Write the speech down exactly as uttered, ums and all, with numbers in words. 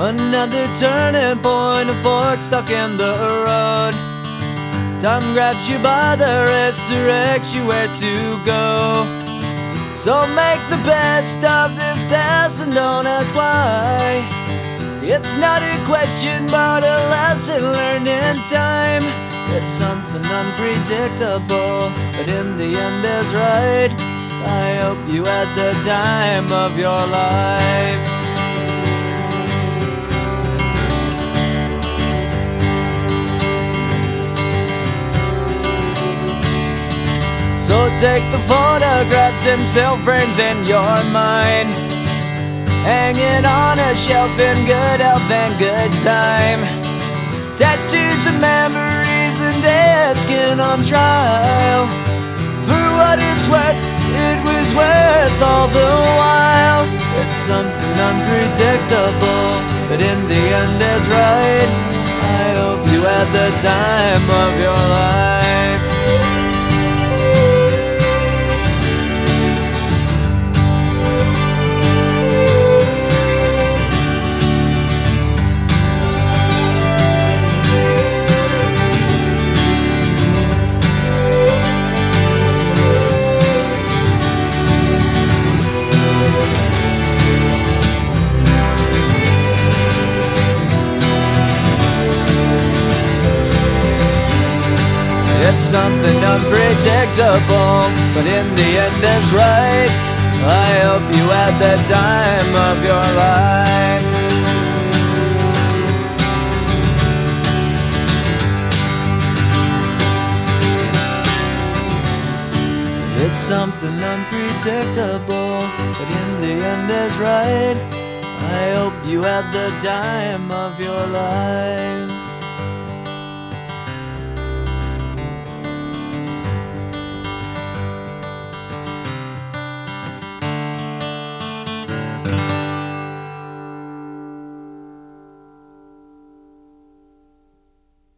Another turning point, a fork stuck in the road. Time grabs you by the wrist, directs you where to go. So make the best of this test and don't ask why. It's not a question but a lesson learned in time. It's something unpredictable, but in the end is right. I hope you had the time of your life. So take the photographs and still frames in your mind, hanging on a shelf in good health and good time. Tattoos and memories and dead skin on trial. For what it's worth, it was worth all the while. It's something unpredictable, but in the end is right. I hope you had the time of your life. It's something unpredictable, but in the end is right. I hope you had the time of your life. It's something unpredictable, but in the end is right. I hope you had the time of your life.